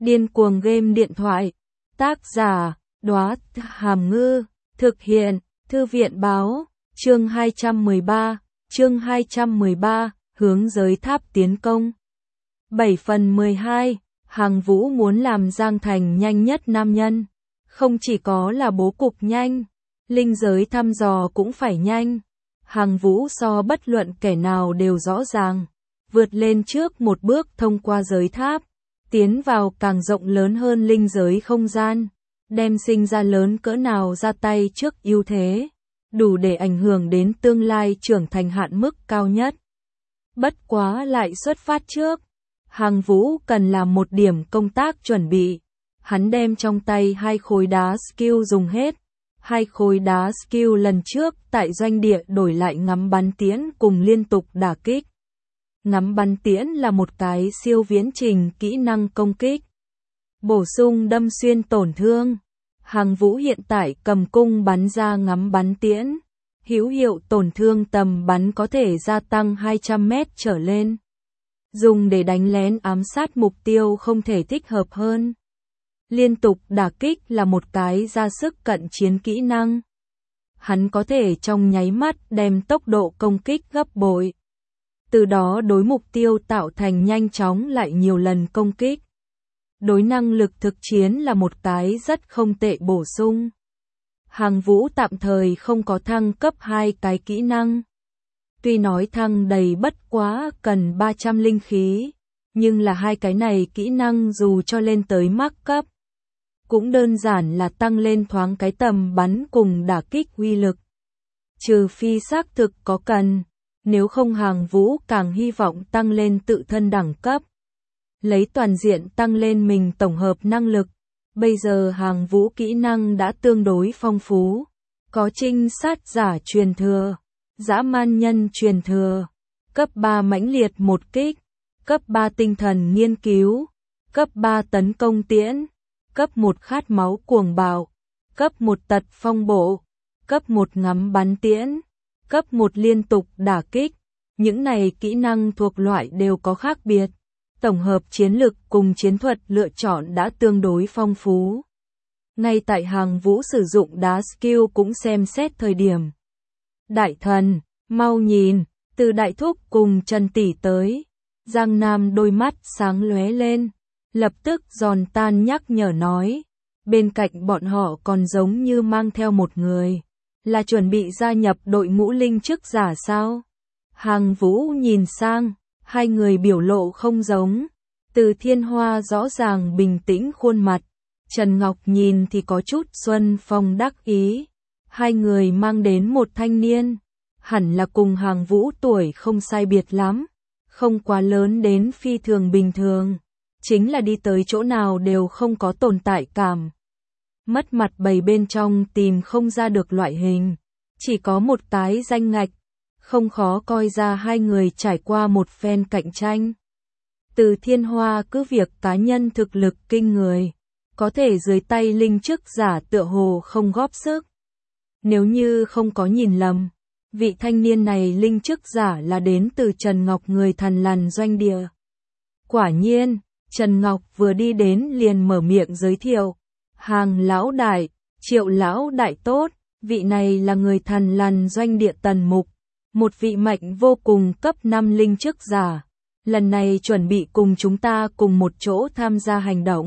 Điên cuồng game điện thoại. Tác giả, Đóa Hàm Ngư. Thực hiện, Thư viện báo. Chương 213, hướng giới tháp tiến công. 7/12, Hàng Vũ muốn làm Giang Thành nhanh nhất nam nhân. Không chỉ có là bố cục nhanh, linh giới thăm dò cũng phải nhanh. Hàng Vũ so bất luận kẻ nào đều rõ ràng, vượt lên trước một bước thông qua giới tháp, tiến vào càng rộng lớn hơn linh giới không gian, đem sinh ra lớn cỡ nào ra tay trước ưu thế, đủ để ảnh hưởng đến tương lai trưởng thành hạn mức cao nhất. Bất quá lại xuất phát trước, Hàng Vũ cần làm một điểm công tác chuẩn bị. Hắn đem trong tay 2 khối đá skill dùng hết. 2 khối đá skill lần trước tại doanh địa đổi lại ngắm bắn tiễn cùng liên tục đả kích. Ngắm bắn tiễn là một cái siêu viễn trình kỹ năng công kích, bổ sung đâm xuyên tổn thương. Hàng Vũ hiện tại cầm cung bắn ra ngắm bắn tiễn, hữu hiệu tổn thương tầm bắn có thể gia tăng 200 mét trở lên. Dùng để đánh lén ám sát mục tiêu không thể thích hợp hơn. Liên tục đả kích là một cái ra sức cận chiến kỹ năng. Hắn có thể trong nháy mắt đem tốc độ công kích gấp bội, từ đó đối mục tiêu tạo thành nhanh chóng lại nhiều lần công kích. Đối năng lực thực chiến là một cái rất không tệ bổ sung. Hàng Vũ tạm thời không có thăng cấp 2 cái kỹ năng. Tuy nói thăng đầy bất quá cần 300 linh khí, nhưng là 2 cái này kỹ năng dù cho lên tới max cấp, cũng đơn giản là tăng lên thoáng cái tầm bắn cùng đả kích uy lực. Trừ phi xác thực có cần, nếu không Hàng Vũ càng hy vọng tăng lên tự thân đẳng cấp, lấy toàn diện tăng lên mình tổng hợp năng lực. Bây giờ Hàng Vũ kỹ năng đã tương đối phong phú, có trinh sát giả truyền thừa, dã man nhân truyền thừa, cấp 3 mãnh liệt một kích, cấp 3 tinh thần nghiên cứu, cấp 3 tấn công tiễn, cấp 1 khát máu cuồng bạo, cấp 1 tật phong bộ, cấp 1 ngắm bắn tiễn, cấp 1 liên tục đả kích. Những này kỹ năng thuộc loại đều có khác biệt. Tổng hợp chiến lực cùng chiến thuật lựa chọn đã tương đối phong phú. Ngay tại Hàng Vũ sử dụng đá skill cũng xem xét thời điểm. Đại thần, mau nhìn, từ Đại Thúc cùng Trần Tỷ tới. Giang Nam đôi mắt sáng lóe lên, lập tức giòn tan nhắc nhở nói. Bên cạnh bọn họ còn giống như mang theo một người. Là chuẩn bị gia nhập đội ngũ linh chức giả sao? Hàng Vũ nhìn sang, 2 người biểu lộ không giống. Từ Thiên Hoa rõ ràng bình tĩnh khuôn mặt, Trần Ngọc nhìn thì có chút xuân phong đắc ý. 2 người mang đến một thanh niên, hẳn là cùng Hàng Vũ tuổi không sai biệt lắm, không quá lớn đến phi thường bình thường, chính là đi tới chỗ nào đều không có tồn tại cảm. Mất mặt bầy bên trong tìm không ra được loại hình, chỉ có một cái danh ngạch, không khó coi ra 2 người trải qua một phen cạnh tranh. Từ Thiên Hoa cứ việc cá nhân thực lực kinh người, có thể dưới tay linh chức giả tựa hồ không góp sức. Nếu như không có nhìn lầm, vị thanh niên này linh chức giả là đến từ Trần Ngọc người Thằn Lằn doanh địa. Quả nhiên, Trần Ngọc vừa đi đến liền mở miệng giới thiệu. Hàng lão đại, Triệu lão đại tốt, vị này là người Thằn Lằn doanh địa Tần Mục, một vị mạnh vô cùng cấp 5 linh chức giả. Lần này chuẩn bị cùng chúng ta cùng một chỗ tham gia hành động.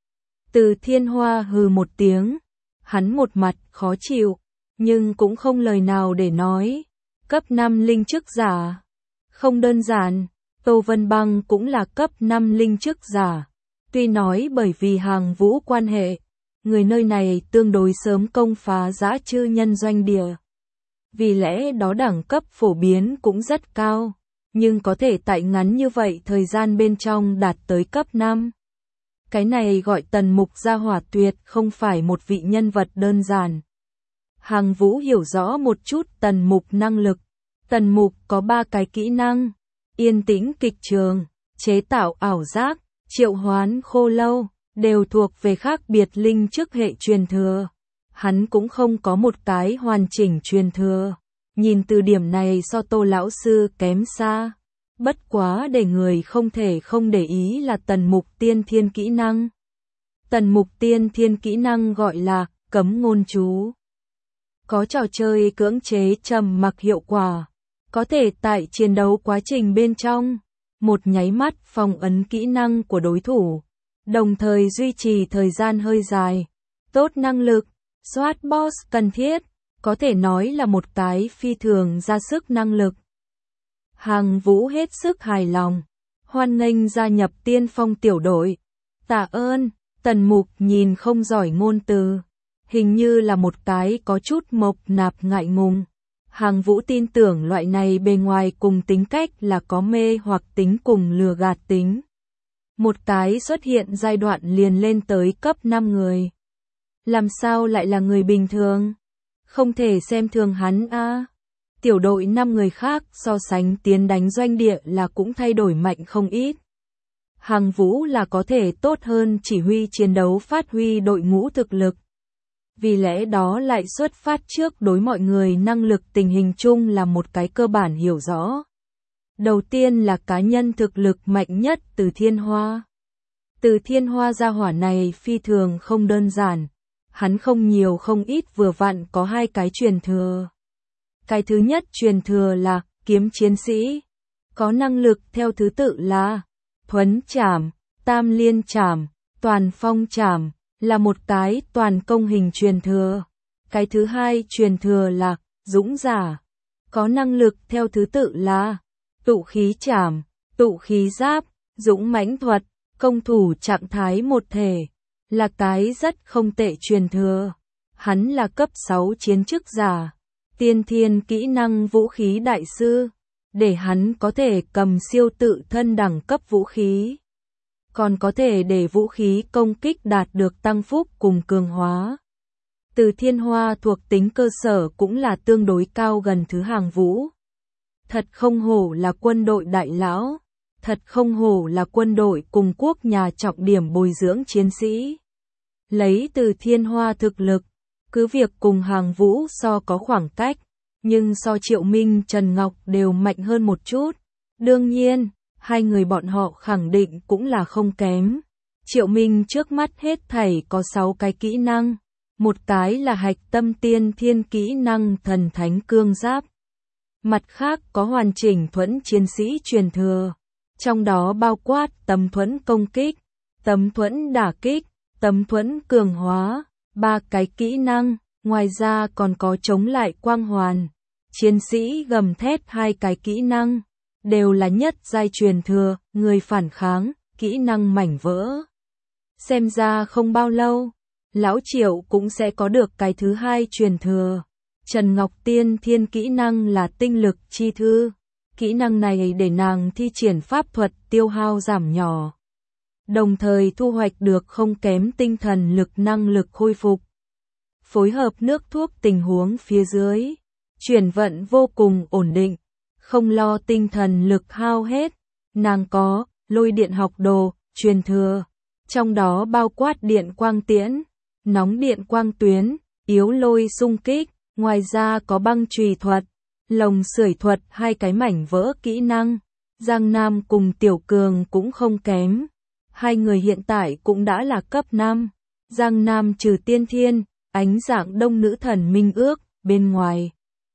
Từ Thiên Hoa hừ một tiếng, hắn một mặt khó chịu, nhưng cũng không lời nào để nói. Cấp 5 linh chức giả, không đơn giản, Tô Vân Băng cũng là cấp 5 linh chức giả. Tuy nói bởi vì Hàng Vũ quan hệ, người nơi này tương đối sớm công phá dã chư nhân doanh địa. Vì lẽ đó đẳng cấp phổ biến cũng rất cao, nhưng có thể tại ngắn như vậy thời gian bên trong đạt tới cấp 5. Cái này gọi Tần Mục gia hỏa tuyệt không phải một vị nhân vật đơn giản. Hàng Vũ hiểu rõ một chút Tần Mục năng lực. Tần Mục có 3 cái kỹ năng: yên tĩnh kịch trường, chế tạo ảo giác, triệu hoán khô lâu, đều thuộc về khác biệt linh chức hệ truyền thừa. Hắn cũng không có một cái hoàn chỉnh truyền thừa. Nhìn từ điểm này so Tô lão sư kém xa. Bất quá để người không thể không để ý là Tần Mục tiên thiên kỹ năng, Tần Mục tiên thiên kỹ năng gọi là cấm ngôn chú. Có trò chơi cưỡng chế trầm mặc hiệu quả. Có thể tại chiến đấu quá trình bên trong, một nháy mắt phong ấn kỹ năng của đối thủ, đồng thời duy trì thời gian hơi dài. Tốt năng lực, soát boss cần thiết, có thể nói là một cái phi thường ra sức năng lực. Hàng Vũ hết sức hài lòng, hoan nghênh gia nhập Tiên Phong tiểu đội. Tạ ơn. Tần Mục nhìn không giỏi ngôn từ, hình như là một cái có chút mộc nạp ngại ngùng. Hàng Vũ tin tưởng loại này bề ngoài cùng tính cách là có mê hoặc tính cùng lừa gạt tính. Một cái xuất hiện giai đoạn liền lên tới cấp 5 người. Làm sao lại là người bình thường? Không thể xem thường hắn a. Tiểu đội 5 người khác so sánh tiến đánh doanh địa là cũng thay đổi mạnh không ít. Hàng Vũ là có thể tốt hơn chỉ huy chiến đấu phát huy đội ngũ thực lực. Vì lẽ đó lại xuất phát trước đối mọi người năng lực tình hình chung là một cái cơ bản hiểu rõ. Đầu tiên là cá nhân thực lực mạnh nhất Từ Thiên Hoa. Từ Thiên Hoa gia hỏa này phi thường không đơn giản. Hắn không nhiều không ít vừa vặn có 2 cái truyền thừa. Cái thứ nhất truyền thừa là kiếm chiến sĩ. Có năng lực theo thứ tự là thuấn trảm, tam liên trảm, toàn phong trảm, là một cái toàn công hình truyền thừa. Cái thứ hai truyền thừa là dũng giả. Có năng lực theo thứ tự là tụ khí trảm, tụ khí giáp, dũng mãnh thuật, công thủ trạng thái một thể. Là cái rất không tệ truyền thừa. Hắn là cấp 6 chiến chức giả. Tiên thiên kỹ năng vũ khí đại sư. Để hắn có thể cầm siêu tự thân đẳng cấp vũ khí. Còn có thể để vũ khí công kích đạt được tăng phúc cùng cường hóa. Từ Thiên Hoa thuộc tính cơ sở cũng là tương đối cao gần thứ Hàng Vũ. Thật không hổ là quân đội đại lão. Thật không hổ là quân đội cùng quốc nhà trọng điểm bồi dưỡng chiến sĩ. Lấy Từ Thiên Hoa thực lực, cứ việc cùng Hàng Vũ so có khoảng cách, nhưng so Triệu Minh Trần Ngọc đều mạnh hơn một chút. Đương nhiên, 2 người bọn họ khẳng định cũng là không kém. Triệu Minh trước mắt hết thảy có 6 cái kỹ năng. Một cái là hạch tâm tiên thiên kỹ năng thần thánh cương giáp. Mặt khác có hoàn chỉnh thuẫn chiến sĩ truyền thừa. Trong đó bao quát tấm thuẫn công kích, tấm thuẫn đả kích, tấm thuẫn cường hóa, 3 cái kỹ năng. Ngoài ra còn có chống lại quang hoàn. Chiến sĩ gầm thét 2 cái kỹ năng. Đều là nhất giai truyền thừa, người phản kháng, kỹ năng mảnh vỡ. Xem ra không bao lâu, Lão Triệu cũng sẽ có được cái thứ 2 truyền thừa. Trần Ngọc tiên thiên kỹ năng là tinh lực chi thư. Kỹ năng này để nàng thi triển pháp thuật tiêu hao giảm nhỏ. Đồng thời thu hoạch được không kém tinh thần lực năng lực khôi phục. Phối hợp nước thuốc tình huống phía dưới. Chuyển vận vô cùng ổn định. Không lo tinh thần lực hao hết. Nàng có lôi điện học đồ, truyền thừa. Trong đó bao quát điện quang tiễn, nóng điện quang tuyến, yếu lôi xung kích. Ngoài ra có băng chùy thuật, lồng sưởi thuật 2 cái mảnh vỡ kỹ năng. Giang Nam cùng Tiểu Cường cũng không kém. 2 người hiện tại cũng đã là cấp 5. Giang Nam trừ tiên thiên, ánh dạng đông nữ thần minh ước, bên ngoài.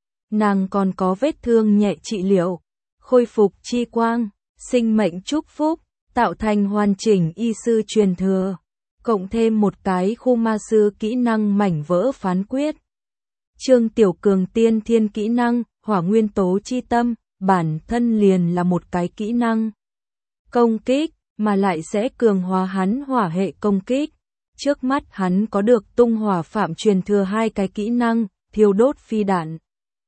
Nàng còn có vết thương nhẹ trị liệu, khôi phục chi quang, sinh mệnh chúc phúc, tạo thành hoàn chỉnh y sư truyền thừa. Cộng thêm một cái khu ma sư kỹ năng mảnh vỡ phán quyết. Trương Tiểu Cường tiên thiên kỹ năng, hỏa nguyên tố chi tâm, bản thân liền là một cái kỹ năng. Công kích, mà lại sẽ cường hóa hắn hỏa hệ công kích. Trước mắt hắn có được tung hỏa phạm truyền thừa 2 cái kỹ năng, thiêu đốt phi đạn.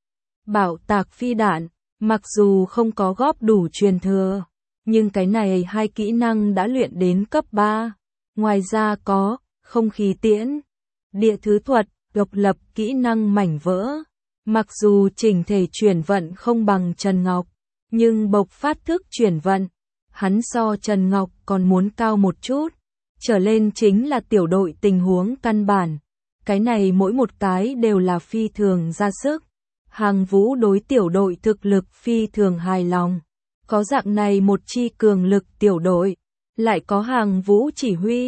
Bảo tạc phi đạn, mặc dù không có góp đủ truyền thừa, nhưng cái này 2 kỹ năng đã luyện đến cấp 3. Ngoài ra có không khí tiễn, địa thứ thuật, độc lập kỹ năng mảnh vỡ. Mặc dù chỉnh thể chuyển vận không bằng Trần Ngọc, nhưng bộc phát thức chuyển vận, hắn so Trần Ngọc còn muốn cao một chút. Trở lên chính là tiểu đội tình huống căn bản. Cái này mỗi một cái đều là phi thường ra sức. Hàng Vũ đối tiểu đội thực lực phi thường hài lòng. Có dạng này một chi cường lực tiểu đội, lại có Hàng Vũ chỉ huy,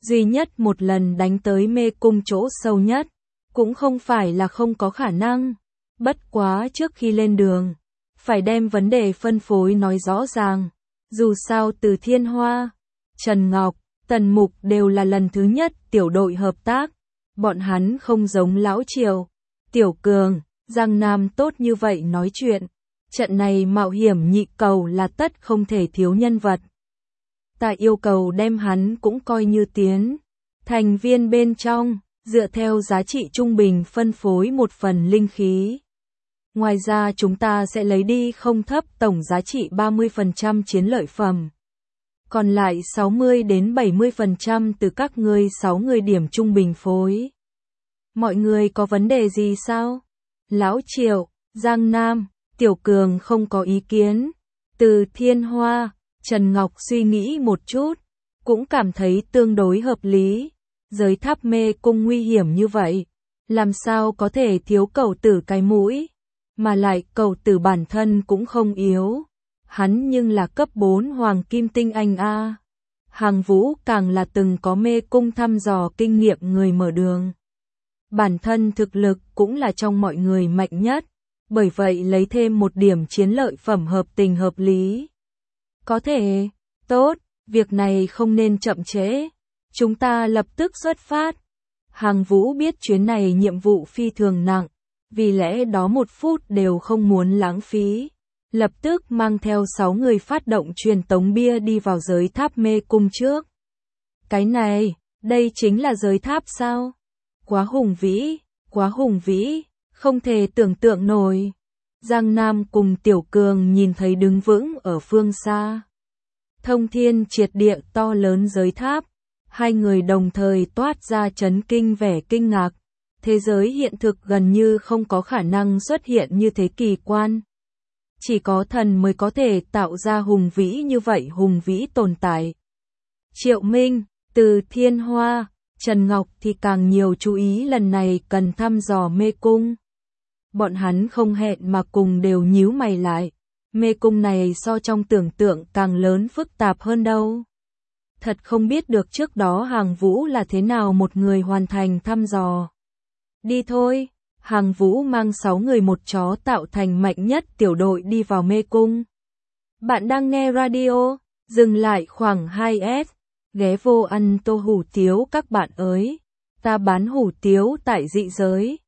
duy nhất một lần đánh tới mê cung chỗ sâu nhất, cũng không phải là không có khả năng. Bất quá trước khi lên đường, phải đem vấn đề phân phối nói rõ ràng. Dù sao Từ Thiên Hoa, Trần Ngọc, Tần Mục đều là lần thứ nhất tiểu đội hợp tác. Bọn hắn không giống Lão Triều, Tiểu Cường, Giang Nam tốt như vậy nói chuyện. Trận này mạo hiểm nhị cầu là tất không thể thiếu nhân vật. Ta yêu cầu đem hắn cũng coi như tiến thành viên bên trong, dựa theo giá trị trung bình phân phối một phần linh khí. Ngoài ra chúng ta sẽ lấy đi không thấp tổng giá trị 30% chiến lợi phẩm. Còn lại 60 đến 70% từ các ngươi 6 người điểm trung bình phối. Mọi người có vấn đề gì sao? Lão Triệu, Giang Nam, Tiểu Cường không có ý kiến. Từ Thiên Hoa, Trần Ngọc suy nghĩ một chút, cũng cảm thấy tương đối hợp lý. Giới tháp mê cung nguy hiểm như vậy, làm sao có thể thiếu Cẩu Tử cái mũi, mà lại Cẩu Tử bản thân cũng không yếu. Hắn nhưng là cấp 4 hoàng kim tinh anh a. Hàng Vũ càng là từng có mê cung thăm dò kinh nghiệm người mở đường. Bản thân thực lực cũng là trong mọi người mạnh nhất, bởi vậy lấy thêm một điểm chiến lợi phẩm hợp tình hợp lý. Có thể, tốt, việc này không nên chậm trễ. Chúng ta lập tức xuất phát. Hàng Vũ biết chuyến này nhiệm vụ phi thường nặng, vì lẽ đó 1 phút đều không muốn lãng phí. Lập tức mang theo 6 người phát động truyền tống bia đi vào giới tháp mê cung trước. Cái này, đây chính là giới tháp sao? Quá hùng vĩ, không thể tưởng tượng nổi. Giang Nam cùng Tiểu Cường nhìn thấy đứng vững ở phương xa. Thông thiên triệt địa to lớn giới tháp. Hai người đồng thời toát ra chấn kinh vẻ kinh ngạc. Thế giới hiện thực gần như không có khả năng xuất hiện như thế kỳ quan. Chỉ có thần mới có thể tạo ra hùng vĩ như vậy hùng vĩ tồn tại. Triệu Minh, Từ Thiên Hoa, Trần Ngọc thì càng nhiều chú ý lần này cần thăm dò mê cung. Bọn hắn không hẹn mà cùng đều nhíu mày lại. Mê cung này so trong tưởng tượng càng lớn phức tạp hơn đâu. Thật không biết được trước đó Hàng Vũ là thế nào một người hoàn thành thăm dò. Đi thôi, Hàng Vũ mang 6 người một chó tạo thành mạnh nhất tiểu đội đi vào mê cung. Bạn đang nghe radio, dừng lại khoảng 2S, ghé vô ăn tô hủ tiếu các bạn ơi. Ta bán hủ tiếu tại dị giới.